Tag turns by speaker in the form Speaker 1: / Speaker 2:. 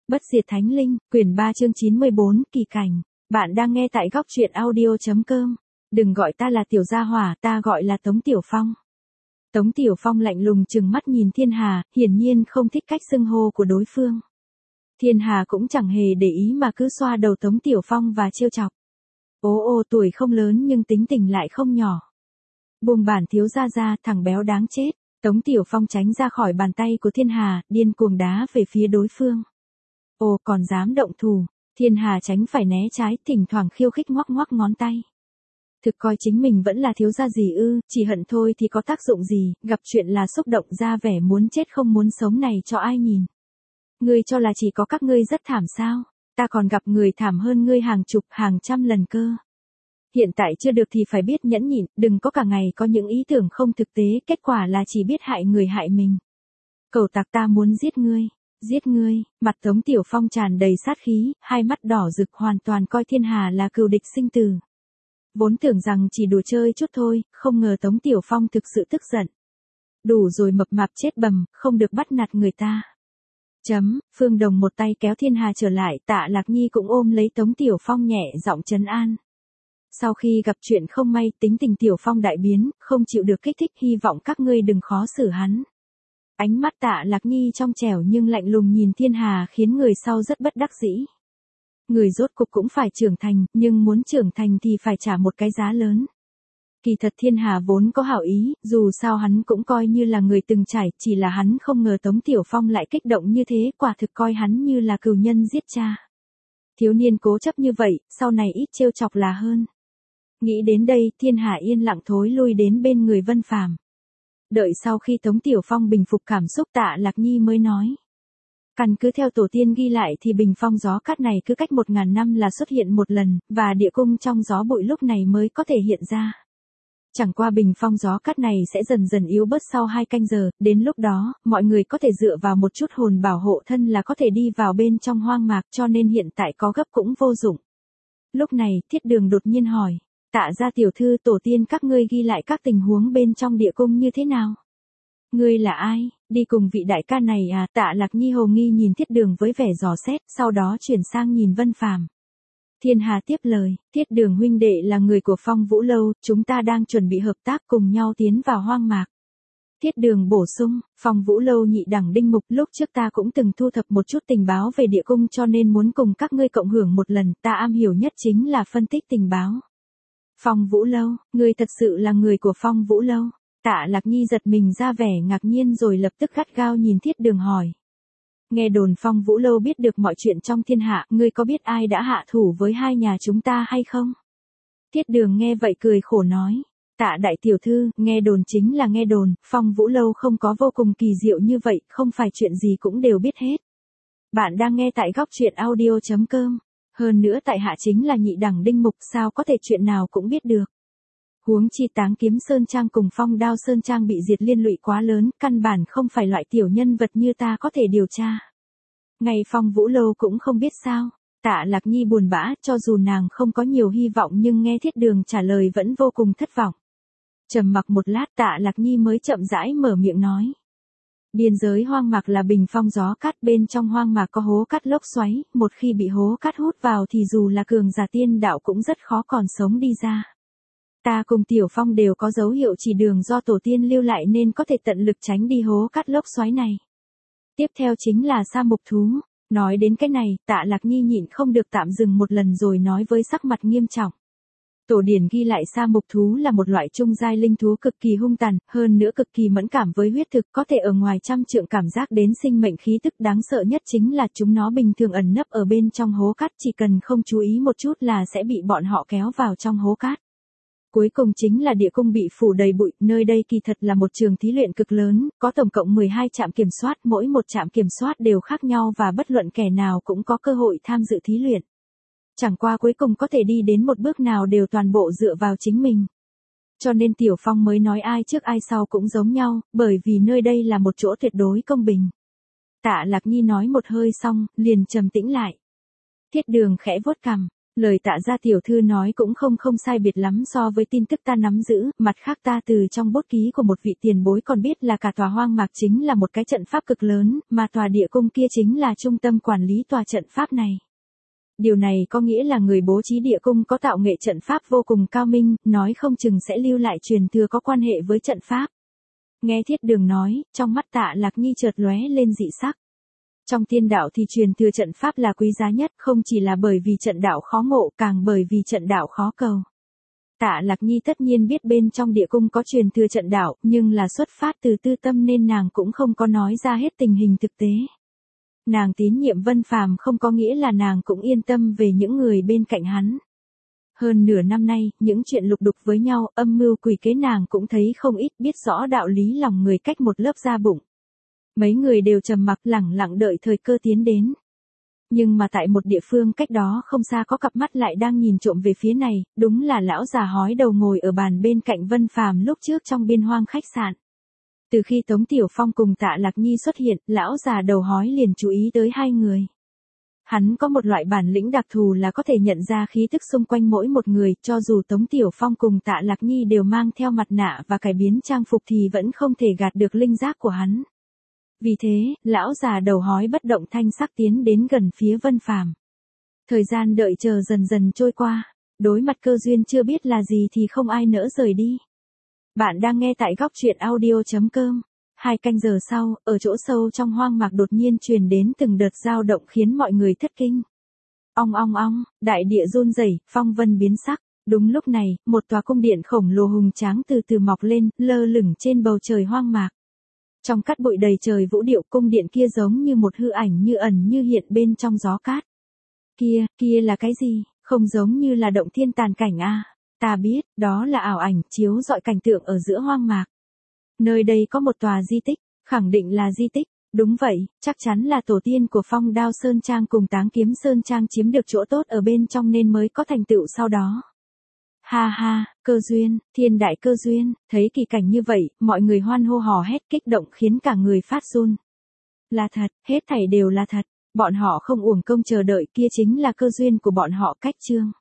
Speaker 1: Bất diệt thánh linh, quyển 3 chương 94, kỳ cảnh. Bạn đang nghe tại góc truyện audio.com. Đừng gọi ta là Tiểu Gia Hỏa, ta gọi là Tống Tiểu Phong. Tống Tiểu Phong lạnh lùng trừng mắt nhìn Thiên Hà, hiển nhiên không thích cách xưng hô của đối phương. Thiên Hà cũng chẳng hề để ý mà cứ xoa đầu Tống Tiểu Phong và trêu chọc. Ô tuổi không lớn nhưng tính tình lại không nhỏ. Buông bản thiếu gia ra, thằng béo đáng chết. Tống Tiểu Phong tránh ra khỏi bàn tay của Thiên Hà, điên cuồng đá về phía đối phương. Ồ, còn dám động thủ. Thiên Hà tránh phải né trái, thỉnh thoảng khiêu khích ngoắc ngoắc ngón tay. Thực coi chính mình vẫn là thiếu gia gì ư, chỉ hận thôi thì có tác dụng gì, gặp chuyện là xúc động ra vẻ muốn chết không muốn sống này cho ai nhìn. Ngươi cho là chỉ có các ngươi rất thảm sao, ta còn gặp người thảm hơn ngươi hàng chục, hàng trăm lần cơ. Hiện tại chưa được thì phải biết nhẫn nhịn, đừng có cả ngày có những ý tưởng không thực tế, kết quả là chỉ biết hại người hại mình. Cẩu tặc, ta muốn giết ngươi. Giết ngươi, mặt Tống Tiểu Phong tràn đầy sát khí, hai mắt đỏ rực, hoàn toàn coi Thiên Hà là cừu địch sinh tử. Vốn tưởng rằng chỉ đùa chơi chút thôi, không ngờ Tống Tiểu Phong thực sự tức giận. Đủ rồi, mập mạp chết bầm, không được bắt nạt người ta. Phương Đồng một tay kéo Thiên Hà trở lại, Tạ Lạc Nhi cũng ôm lấy Tống Tiểu Phong nhẹ giọng trấn an. Sau khi gặp chuyện không may, tính tình Tiểu Phong đại biến, không chịu được kích thích, hy vọng các ngươi đừng khó xử hắn. Ánh mắt Tạ Lạc Nhi trong trẻo nhưng lạnh lùng nhìn Thiên Hà khiến người sau rất bất đắc dĩ. Người rốt cục cũng phải trưởng thành, nhưng muốn trưởng thành thì phải trả một cái giá lớn. Kỳ thật Thiên Hà vốn có hảo ý, dù sao hắn cũng coi như là người từng trải, chỉ là hắn không ngờ Tống Tiểu Phong lại kích động như thế, quả thực coi hắn như là cừu nhân giết cha. Thiếu niên cố chấp như vậy, sau này ít trêu chọc là hơn. Nghĩ đến đây, Thiên Hà yên lặng thối lui đến bên người Vân Phàm. Đợi sau khi Tống Tiểu Phong bình phục cảm xúc, Tạ Lạc Nhi mới nói. Căn cứ theo tổ tiên ghi lại thì bình phong gió cát này cứ cách 1000 năm là xuất hiện một lần, và địa cung trong gió bụi lúc này mới có thể hiện ra. Chẳng qua bình phong gió cát này sẽ dần dần yếu bớt sau 2 canh giờ, đến lúc đó, mọi người có thể dựa vào một chút hồn bảo hộ thân là có thể đi vào bên trong hoang mạc, cho nên hiện tại có gấp cũng vô dụng. Lúc này, Thiết Đường đột nhiên hỏi. Tạ gia tiểu thư, tổ tiên các ngươi ghi lại các tình huống bên trong địa cung như thế nào? Ngươi là ai, đi cùng vị đại ca này à? Tạ Lạc Nhi hồ nghi nhìn Thiết Đường với vẻ dò xét, sau đó chuyển sang nhìn Vân Phàm. Thiên Hà tiếp lời, Thiết Đường huynh đệ là người của Phong Vũ Lâu, chúng ta đang chuẩn bị hợp tác cùng nhau tiến vào hoang mạc. Thiết Đường bổ sung, Phong Vũ Lâu nhị đẳng đinh mục, lúc trước ta cũng từng thu thập một chút tình báo về địa cung cho nên muốn cùng các ngươi cộng hưởng một lần, ta am hiểu nhất chính là phân tích tình báo. Phong Vũ Lâu, ngươi thật sự là người của Phong Vũ Lâu. Tạ Lạc Nhi giật mình ra vẻ ngạc nhiên rồi lập tức gắt gao nhìn Thiết Đường hỏi. Nghe đồn Phong Vũ Lâu biết được mọi chuyện trong thiên hạ, ngươi có biết ai đã hạ thủ với hai nhà chúng ta hay không? Thiết Đường nghe vậy cười khổ nói. Tạ đại tiểu thư, nghe đồn chính là nghe đồn, Phong Vũ Lâu không có vô cùng kỳ diệu như vậy, không phải chuyện gì cũng đều biết hết. Bạn đang nghe tại góc truyện audio.com. Hơn nữa tại hạ chính là nhị đẳng đinh mục, sao có thể chuyện nào cũng biết được. Huống chi Táng Kiếm Sơn Trang cùng Phong Đao Sơn Trang bị diệt liên lụy quá lớn, căn bản không phải loại tiểu nhân vật như ta có thể điều tra. Ngay Phong Vũ Lâu cũng không biết sao. Tạ Lạc Nhi buồn bã, cho dù nàng không có nhiều hy vọng nhưng nghe Thiết Đường trả lời vẫn vô cùng thất vọng. Trầm mặc một lát, Tạ Lạc Nhi mới chậm rãi mở miệng nói. Biên giới hoang mạc là bình phong gió cát, bên trong hoang mạc có hố cát lốc xoáy, một khi bị hố cát hút vào thì dù là cường giả tiên đạo cũng rất khó còn sống đi ra. Ta cùng Tiểu Phong đều có dấu hiệu chỉ đường do tổ tiên lưu lại nên có thể tận lực tránh đi hố cát lốc xoáy này. Tiếp theo chính là sa mục thú. Nói đến cái này, Tạ Lạc Nhi nhịn không được tạm dừng một lần rồi nói với sắc mặt nghiêm trọng. Tổ điển ghi lại sa mục thú là một loại trung giai linh thú cực kỳ hung tàn, hơn nữa cực kỳ mẫn cảm với huyết thực, có thể ở ngoài trăm trượng cảm giác đến sinh mệnh khí tức. Đáng sợ nhất chính là chúng nó bình thường ẩn nấp ở bên trong hố cát, chỉ cần không chú ý một chút là sẽ bị bọn họ kéo vào trong hố cát. Cuối cùng chính là địa cung bị phủ đầy bụi, nơi đây kỳ thật là một trường thí luyện cực lớn, có tổng cộng 12 trạm kiểm soát, mỗi một trạm kiểm soát đều khác nhau và bất luận kẻ nào cũng có cơ hội tham dự thí luyện. Chẳng qua cuối cùng có thể đi đến một bước nào đều toàn bộ dựa vào chính mình. Cho nên Tiểu Phong mới nói ai trước ai sau cũng giống nhau, bởi vì nơi đây là một chỗ tuyệt đối công bình. Tạ Lạc Nhi nói một hơi xong, liền trầm tĩnh lại. Thiết Đường khẽ vuốt cằm. Lời Tạ gia tiểu thư nói cũng không sai biệt lắm so với tin tức ta nắm giữ, mặt khác ta từ trong bút ký của một vị tiền bối còn biết là cả tòa hoang mạc chính là một cái trận pháp cực lớn, mà tòa địa cung kia chính là trung tâm quản lý tòa trận pháp này. Điều này có nghĩa là người bố trí địa cung có tạo nghệ trận pháp vô cùng cao minh, nói không chừng sẽ lưu lại truyền thừa có quan hệ với trận pháp. Nghe Thiết Đường nói, trong mắt Tạ Lạc Nhi chợt lóe lên dị sắc. Trong tiên đạo thì truyền thừa trận pháp là quý giá nhất, không chỉ là bởi vì trận đạo khó ngộ, càng bởi vì trận đạo khó cầu. Tạ Lạc Nhi tất nhiên biết bên trong địa cung có truyền thừa trận đạo, nhưng là xuất phát từ tư tâm nên nàng cũng không có nói ra hết tình hình thực tế. Nàng tín nhiệm Vân Phàm không có nghĩa là nàng cũng yên tâm về những người bên cạnh hắn. Hơn nửa năm nay, những chuyện lục đục với nhau, âm mưu quỷ kế nàng cũng thấy không ít, biết rõ đạo lý lòng người cách một lớp da bụng. Mấy người đều trầm mặc lẳng lặng đợi thời cơ tiến đến. Nhưng mà tại một địa phương cách đó không xa có cặp mắt lại đang nhìn trộm về phía này, đúng là lão già hói đầu ngồi ở bàn bên cạnh Vân Phàm lúc trước trong biên hoang khách sạn. Từ khi Tống Tiểu Phong cùng Tạ Lạc Nhi xuất hiện, lão già đầu hói liền chú ý tới hai người. Hắn có một loại bản lĩnh đặc thù là có thể nhận ra khí tức xung quanh mỗi một người, cho dù Tống Tiểu Phong cùng Tạ Lạc Nhi đều mang theo mặt nạ và cải biến trang phục thì vẫn không thể gạt được linh giác của hắn. Vì thế, lão già đầu hói bất động thanh sắc tiến đến gần phía Vân Phàm. Thời gian đợi chờ dần dần trôi qua, đối mặt cơ duyên chưa biết là gì thì không ai nỡ rời đi. Bạn đang nghe tại góc truyện audio.com. 2 canh giờ sau, ở chỗ sâu trong hoang mạc đột nhiên truyền đến từng đợt dao động khiến mọi người thất kinh. Ong ong ong, đại địa run rẩy, phong vân biến sắc. Đúng lúc này, một tòa cung điện khổng lồ hùng tráng từ từ mọc lên, lơ lửng trên bầu trời hoang mạc. Trong cát bụi đầy trời vũ điệu, cung điện kia giống như một hư ảnh như ẩn như hiện bên trong gió cát. Kia là cái gì? Không giống như là động thiên tàn cảnh à? Ta biết, đó là ảo ảnh chiếu rọi cảnh tượng ở giữa hoang mạc. Nơi đây có một tòa di tích, khẳng định là di tích. Đúng vậy, chắc chắn là tổ tiên của Phong Đao Sơn Trang cùng Táng Kiếm Sơn Trang chiếm được chỗ tốt ở bên trong nên mới có thành tựu sau đó. Ha ha, cơ duyên, thiên đại cơ duyên, thấy kỳ cảnh như vậy, mọi người hoan hô hò hét kích động khiến cả người phát run. Là thật, hết thảy đều là thật, bọn họ không uổng công chờ đợi, kia chính là cơ duyên của bọn họ. Cách chương